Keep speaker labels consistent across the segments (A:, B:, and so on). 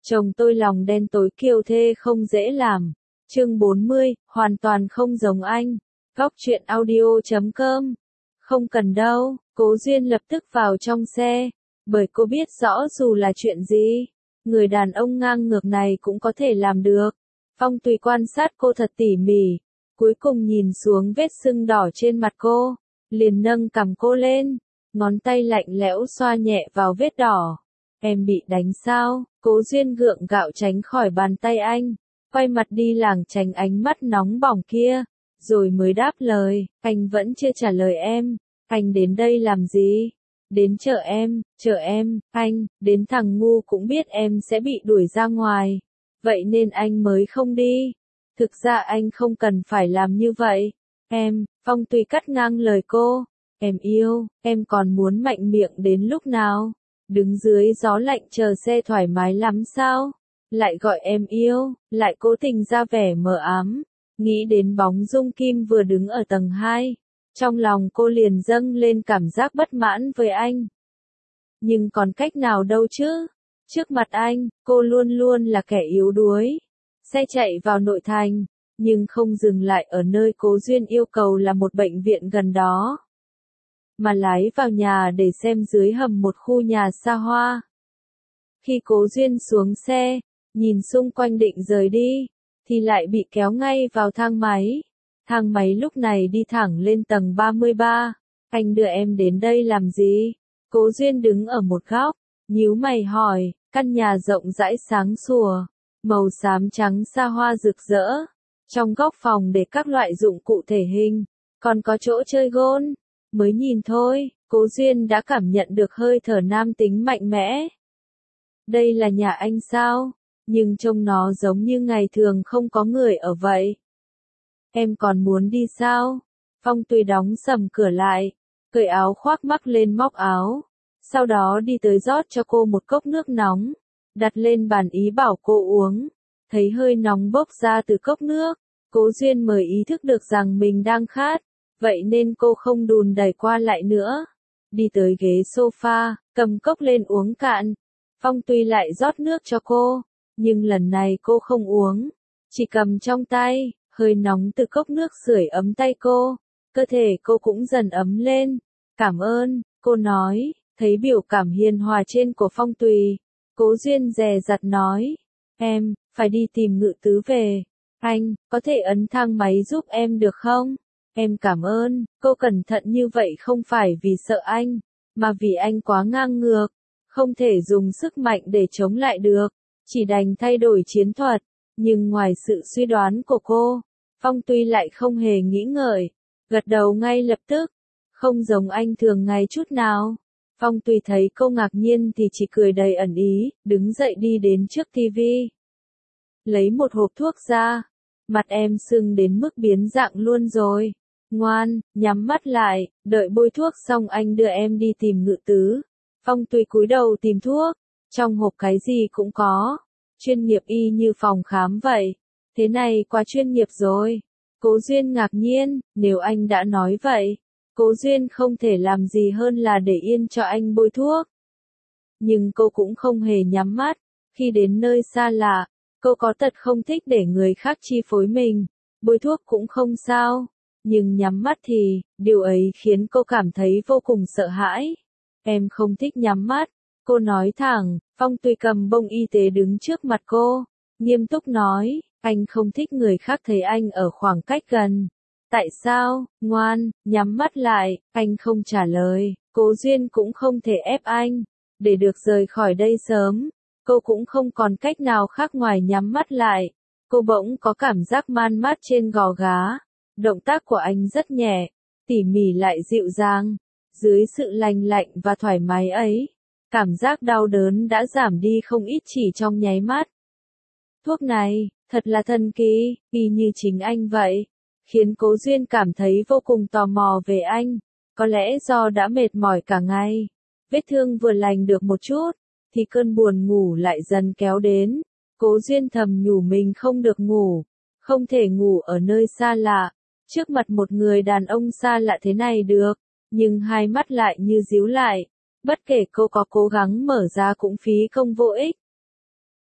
A: Chồng tôi lòng đen tối kiêu thê không dễ làm. Chương 40, hoàn toàn không giống anh. Góc truyện audio.com. Không cần đâu, Cố Duyên lập tức vào trong xe, bởi cô biết rõ dù là chuyện gì, người đàn ông ngang ngược này cũng có thể làm được. Phong Tùy quan sát cô thật tỉ mỉ, cuối cùng nhìn xuống vết sưng đỏ trên mặt cô, liền nâng cằm cô lên, ngón tay lạnh lẽo xoa nhẹ vào vết đỏ. Em bị đánh sao? Cố Duyên gượng gạo tránh khỏi bàn tay anh, quay mặt đi lảng tránh ánh mắt nóng bỏng kia, rồi mới đáp lời, anh vẫn chưa trả lời em, anh đến đây làm gì? Đến chờ em, anh, đến thằng ngu cũng biết em sẽ bị đuổi ra ngoài, vậy nên anh mới không đi. Thực ra anh không cần phải làm như vậy. Phong Tùy cắt ngang lời cô, em yêu, em còn muốn mạnh miệng đến lúc nào? Đứng dưới gió lạnh chờ xe thoải mái lắm sao? Lại gọi em yêu, lại cố tình ra vẻ mờ ám. Nghĩ đến bóng Dung Kim vừa đứng ở tầng 2. Trong lòng cô liền dâng lên cảm giác bất mãn với anh. Nhưng còn cách nào đâu chứ? Trước mặt anh, cô luôn luôn là kẻ yếu đuối. Xe chạy vào nội thành, nhưng không dừng lại ở nơi Cố Duyên yêu cầu là một bệnh viện gần đó, mà lái vào nhà để xem dưới hầm một khu nhà xa hoa. Khi Cố Duyên xuống xe, nhìn xung quanh định rời đi, thì lại bị kéo ngay vào thang máy. Thang máy lúc này đi thẳng lên tầng 33. Anh đưa em đến đây làm gì? Cố Duyên đứng ở một góc, nhíu mày hỏi. Căn nhà rộng rãi sáng sủa, màu xám trắng xa hoa rực rỡ. Trong góc phòng để các loại dụng cụ thể hình, còn có chỗ chơi gôn. Mới nhìn thôi, Cố Duyên đã cảm nhận được hơi thở nam tính mạnh mẽ. Đây là nhà anh sao? Nhưng trông nó giống như ngày thường không có người ở vậy. Em còn muốn đi sao? Phong Tùy đóng sầm cửa lại, cởi áo khoác mắc lên móc áo. Sau đó đi tới rót cho cô một cốc nước nóng, đặt lên bàn ý bảo cô uống. Thấy hơi nóng bốc ra từ cốc nước, Cố Duyên mới ý thức được rằng mình đang khát, vậy nên cô không đùn đẩy qua lại nữa. Đi tới ghế sofa, cầm cốc lên uống cạn. Phong Tùy lại rót nước cho cô, nhưng lần này cô không uống, chỉ cầm trong tay. Hơi nóng từ cốc nước sưởi ấm tay cô, cơ thể cô cũng dần ấm lên. Cảm ơn, cô nói, thấy biểu cảm hiền hòa trên của Phong Tùy. Cố Duyên dè dặt nói, em, phải đi tìm Ngự Tứ về. Anh, có thể ấn thang máy giúp em được không? Em cảm ơn, cô cẩn thận như vậy không phải vì sợ anh, mà vì anh quá ngang ngược, không thể dùng sức mạnh để chống lại được, chỉ đành thay đổi chiến thuật. Nhưng ngoài sự suy đoán của cô, Phong Tùy lại không hề nghĩ ngợi, gật đầu ngay lập tức, không giống anh thường ngày chút nào. Phong Tùy thấy cô ngạc nhiên thì chỉ cười đầy ẩn ý, đứng dậy đi đến trước tivi. Lấy một hộp thuốc ra, mặt em sưng đến mức biến dạng luôn rồi. Ngoan, nhắm mắt lại, đợi bôi thuốc xong anh đưa em đi tìm Ngự Tứ. Phong Tùy cúi đầu tìm thuốc, trong hộp cái gì cũng có. Chuyên nghiệp y như phòng khám vậy. Thế này quá chuyên nghiệp rồi. Cố Duyên ngạc nhiên, nếu anh đã nói vậy, Cố Duyên không thể làm gì hơn là để yên cho anh bôi thuốc. Nhưng cô cũng không hề nhắm mắt. Khi đến nơi xa lạ, cô có tật không thích để người khác chi phối mình. Bôi thuốc cũng không sao, nhưng nhắm mắt thì, điều ấy khiến cô cảm thấy vô cùng sợ hãi. Em không thích nhắm mắt, cô nói thẳng. Phong Tùy cầm bông y tế đứng trước mặt cô, nghiêm túc nói, anh không thích người khác thấy anh ở khoảng cách gần. Tại sao? Ngoan, nhắm mắt lại. Anh không trả lời. Cố Duyên cũng không thể ép anh, để được rời khỏi đây sớm. Cô cũng không còn cách nào khác ngoài nhắm mắt lại. Cô bỗng có cảm giác man mát trên gò má. Động tác của anh rất nhẹ, tỉ mỉ lại dịu dàng. Dưới sự lành lạnh và thoải mái ấy, cảm giác đau đớn đã giảm đi không ít chỉ trong nháy mắt. Thuốc này, thật là thần kỳ, y như chính anh vậy. Khiến Cố Duyên cảm thấy vô cùng tò mò về anh. Có lẽ do đã mệt mỏi cả ngày, vết thương vừa lành được một chút, thì cơn buồn ngủ lại dần kéo đến. Cố Duyên thầm nhủ mình không được ngủ, không thể ngủ ở nơi xa lạ, trước mặt một người đàn ông xa lạ thế này được. Nhưng hai mắt lại như díu lại, bất kể cô có cố gắng mở ra cũng phí công vô ích.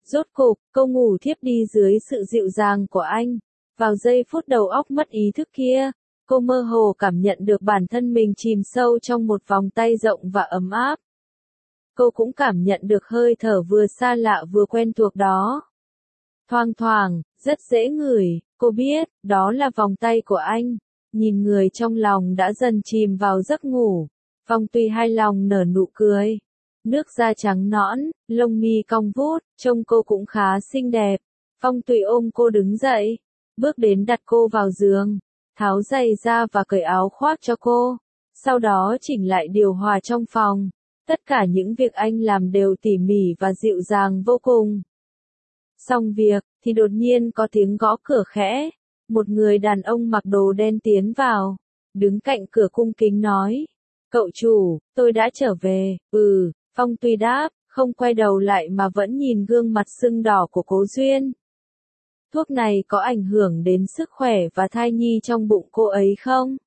A: Rốt cục, cô ngủ thiếp đi dưới sự dịu dàng của anh. Vào giây phút đầu óc mất ý thức kia, cô mơ hồ cảm nhận được bản thân mình chìm sâu trong một vòng tay rộng và ấm áp. Cô cũng cảm nhận được hơi thở vừa xa lạ vừa quen thuộc đó. Thoang thoảng, rất dễ ngửi, cô biết, đó là vòng tay của anh. Nhìn người trong lòng đã dần chìm vào giấc ngủ. Phong Tuy hài lòng nở nụ cười. Nước da trắng nõn, lông mi cong vút, trông cô cũng khá xinh đẹp. Phong Tuy ôm cô đứng dậy, bước đến đặt cô vào giường, tháo giày ra và cởi áo khoác cho cô. Sau đó chỉnh lại điều hòa trong phòng. Tất cả những việc anh làm đều tỉ mỉ và dịu dàng vô cùng. Xong việc, thì đột nhiên có tiếng gõ cửa khẽ. Một người đàn ông mặc đồ đen tiến vào, đứng cạnh cửa cung kính nói. Cậu chủ, tôi đã trở về. Phong Tuy đáp, không quay đầu lại mà vẫn nhìn gương mặt sưng đỏ của Cố Duyên. Thuốc này có ảnh hưởng đến sức khỏe và thai nhi trong bụng cô ấy không?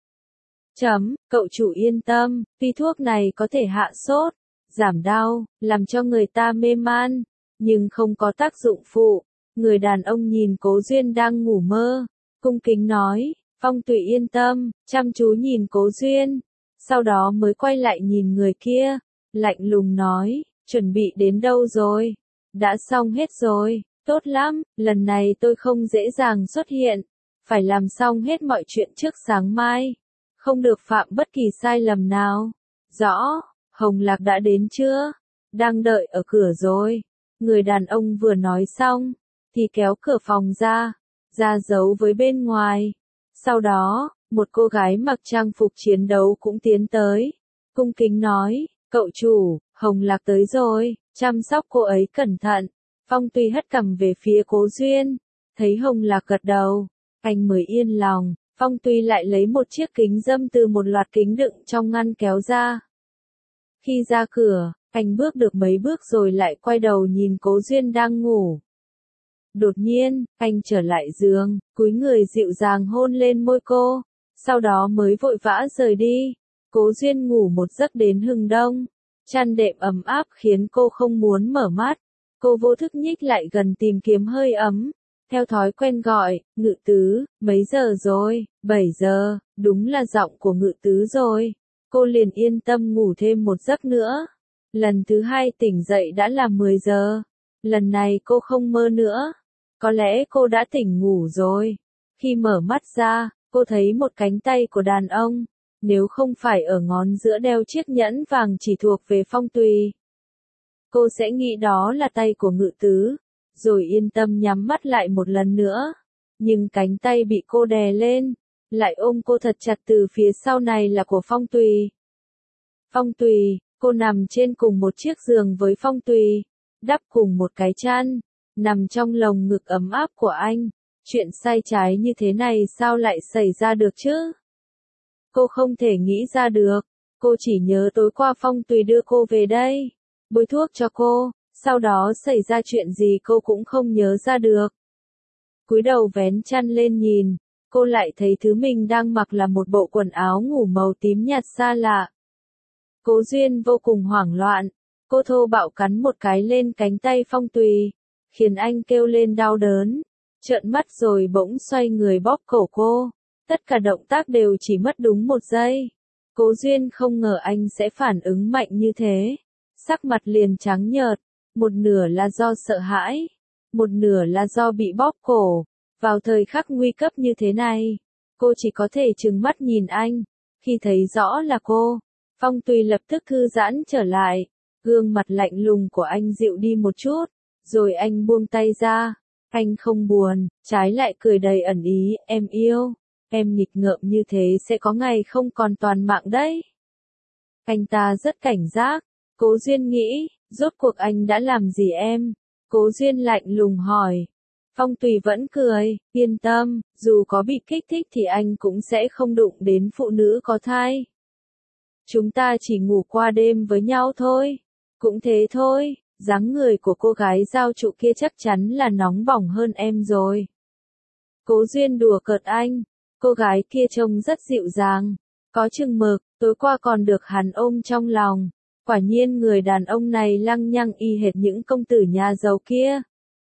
A: Cậu chủ yên tâm, tuy thuốc này có thể hạ sốt, giảm đau, làm cho người ta mê man, nhưng không có tác dụng phụ. Người đàn ông nhìn Cố Duyên đang ngủ mơ, cung kính nói. Phong Tuy yên tâm, chăm chú nhìn Cố Duyên, sau đó mới quay lại nhìn người kia, lạnh lùng nói, chuẩn bị đến đâu rồi? Đã xong hết rồi, tốt lắm, lần này tôi không dễ dàng xuất hiện, phải làm xong hết mọi chuyện trước sáng mai, không được phạm bất kỳ sai lầm nào. Rõ, Hồng Lạc đã đến chưa? Đang đợi ở cửa rồi. Người đàn ông vừa nói xong, thì kéo cửa phòng ra giấu với bên ngoài. Sau đó, một cô gái mặc trang phục chiến đấu cũng tiến tới, cung kính nói, cậu chủ, Hồng Lạc tới rồi, chăm sóc cô ấy cẩn thận. Phong Tuy hất cằm về phía Cố Duyên, thấy Hồng Lạc gật đầu, anh mới yên lòng. Phong Tuy lại lấy một chiếc kính râm từ một loạt kính đựng trong ngăn kéo ra. Khi ra cửa, anh bước được mấy bước rồi lại quay đầu nhìn Cố Duyên đang ngủ. Đột nhiên, anh trở lại giường, cúi người dịu dàng hôn lên môi cô, sau đó mới vội vã rời đi. Cố Duyên ngủ một giấc đến hừng đông, chăn đệm ấm áp khiến cô không muốn mở mắt. Cô vô thức nhích lại gần tìm kiếm hơi ấm, theo thói quen gọi, Ngự Tứ, mấy giờ rồi? 7 giờ, đúng là giọng của Ngự Tứ rồi. Cô liền yên tâm ngủ thêm một giấc nữa. Lần thứ hai tỉnh dậy đã là 10 giờ. Lần này cô không mơ nữa. Có lẽ cô đã tỉnh ngủ rồi. Khi mở mắt ra, cô thấy một cánh tay của đàn ông. Nếu không phải ở ngón giữa đeo chiếc nhẫn vàng chỉ thuộc về Phong Tuy, cô sẽ nghĩ đó là tay của Ngự Tứ, rồi yên tâm nhắm mắt lại một lần nữa. Nhưng cánh tay bị cô đè lên, lại ôm cô thật chặt từ phía sau này là của Phong Tuy. Phong Tuy, cô nằm trên cùng một chiếc giường với Phong Tuy, đắp cùng một cái chăn, nằm trong lồng ngực ấm áp của anh. Chuyện sai trái như thế này sao lại xảy ra được chứ? Cô không thể nghĩ ra được. Cô chỉ nhớ tối qua Phong Tuy đưa cô về đây, bôi thuốc cho cô, sau đó xảy ra chuyện gì cô cũng không nhớ ra được. Cúi đầu vén chăn lên nhìn, cô lại thấy thứ mình đang mặc là một bộ quần áo ngủ màu tím nhạt xa lạ. Cố Duyên vô cùng hoảng loạn, cô thô bạo cắn một cái lên cánh tay Phong Tuy, khiến anh kêu lên đau đớn, trợn mắt rồi bỗng xoay người bóp cổ cô. Tất cả động tác đều chỉ mất đúng 1 giây. Cố Duyên không ngờ anh sẽ phản ứng mạnh như thế. Sắc mặt liền trắng nhợt, một nửa là do sợ hãi, một nửa là do bị bóp cổ. Vào thời khắc nguy cấp như thế này, cô chỉ có thể trừng mắt nhìn anh. Khi thấy rõ là cô, Phong Tuy lập tức thư giãn trở lại, gương mặt lạnh lùng của anh dịu đi một chút, rồi anh buông tay ra. Anh không buồn, trái lại cười đầy ẩn ý, em yêu. Em nghịch ngợm như thế sẽ có ngày không còn toàn mạng đấy. Anh ta rất cảnh giác. Cố Duyên nghĩ, rốt cuộc anh đã làm gì em? Cố Duyên lạnh lùng hỏi. Phong Tuy vẫn cười, yên tâm, dù có bị kích thích thì anh cũng sẽ không đụng đến phụ nữ có thai. Chúng ta chỉ ngủ qua đêm với nhau thôi. Cũng thế thôi, dáng người của cô gái giao trụ kia chắc chắn là nóng bỏng hơn em rồi. Cố Duyên đùa cợt anh. Cô gái kia trông rất dịu dàng, có chừng mực, tối qua còn được hắn ôm trong lòng. Quả nhiên người đàn ông này lăng nhăng y hệt những công tử nhà giàu kia.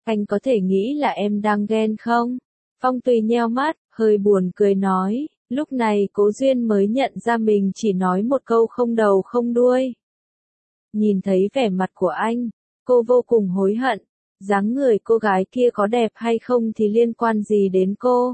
A: Anh có thể nghĩ là em đang ghen không? Phong Tùy nheo mắt, hơi buồn cười nói, lúc này Cố Duyên mới nhận ra mình chỉ nói một câu không đầu không đuôi. Nhìn thấy vẻ mặt của anh, cô vô cùng hối hận, dáng người cô gái kia có đẹp hay không thì liên quan gì đến cô?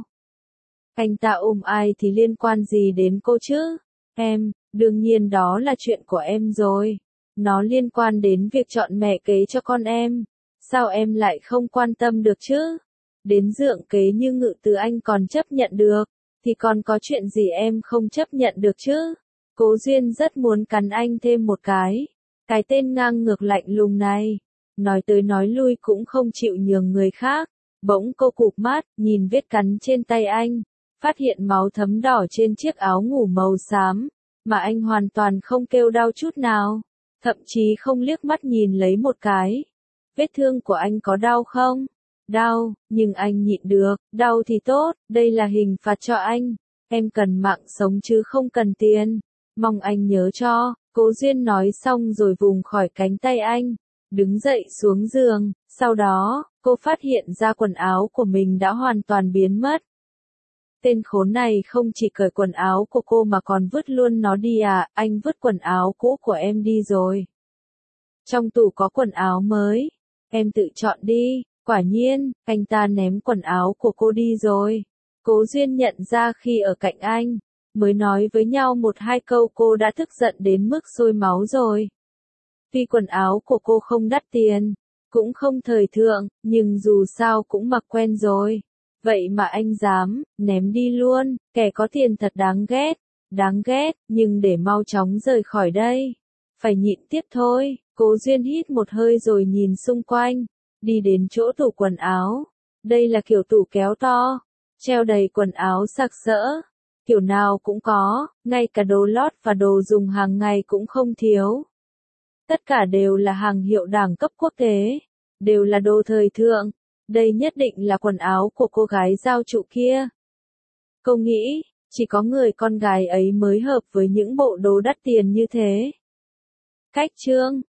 A: Anh ta ôm ai thì liên quan gì đến cô chứ? Em, đương nhiên đó là chuyện của em rồi. Nó liên quan đến việc chọn mẹ kế cho con em. Sao em lại không quan tâm được chứ? Đến dượng kế như Ngự Từ anh còn chấp nhận được, thì còn có chuyện gì em không chấp nhận được chứ? Cố Duyên rất muốn cắn anh thêm một cái. Cái tên ngang ngược lạnh lùng này, nói tới nói lui cũng không chịu nhường người khác. Bỗng cô cụp mắt, nhìn vết cắn trên tay anh, phát hiện máu thấm đỏ trên chiếc áo ngủ màu xám, mà anh hoàn toàn không kêu đau chút nào, thậm chí không liếc mắt nhìn lấy một cái. Vết thương của anh có đau không? Đau, nhưng anh nhịn được, đau thì tốt, đây là hình phạt cho anh. Em cần mạng sống chứ không cần tiền. Mong anh nhớ cho, Cố Duyên nói xong rồi vùng khỏi cánh tay anh, đứng dậy xuống giường, sau đó, cô phát hiện ra quần áo của mình đã hoàn toàn biến mất. Tên khốn này không chỉ cởi quần áo của cô mà còn vứt luôn nó đi à, anh vứt quần áo cũ của em đi rồi. Trong tủ có quần áo mới, em tự chọn đi. Quả nhiên, anh ta ném quần áo của cô đi rồi. Cố Duyên nhận ra khi ở cạnh anh, mới nói với nhau một hai câu cô đã tức giận đến mức sôi máu rồi. Tuy quần áo của cô không đắt tiền, cũng không thời thượng, nhưng dù sao cũng mặc quen rồi. Vậy mà anh dám, ném đi luôn, kẻ có tiền thật đáng ghét, nhưng để mau chóng rời khỏi đây. Phải nhịn tiếp thôi, Cố Duyên hít một hơi rồi nhìn xung quanh, đi đến chỗ tủ quần áo. Đây là kiểu tủ kéo to, treo đầy quần áo sặc sỡ, kiểu nào cũng có, ngay cả đồ lót và đồ dùng hàng ngày cũng không thiếu. Tất cả đều là hàng hiệu đẳng cấp quốc tế, đều là đồ thời thượng. Đây nhất định là quần áo của cô gái giao trụ kia. Cô nghĩ, chỉ có người con gái ấy mới hợp với những bộ đồ đắt tiền như thế. Cách chương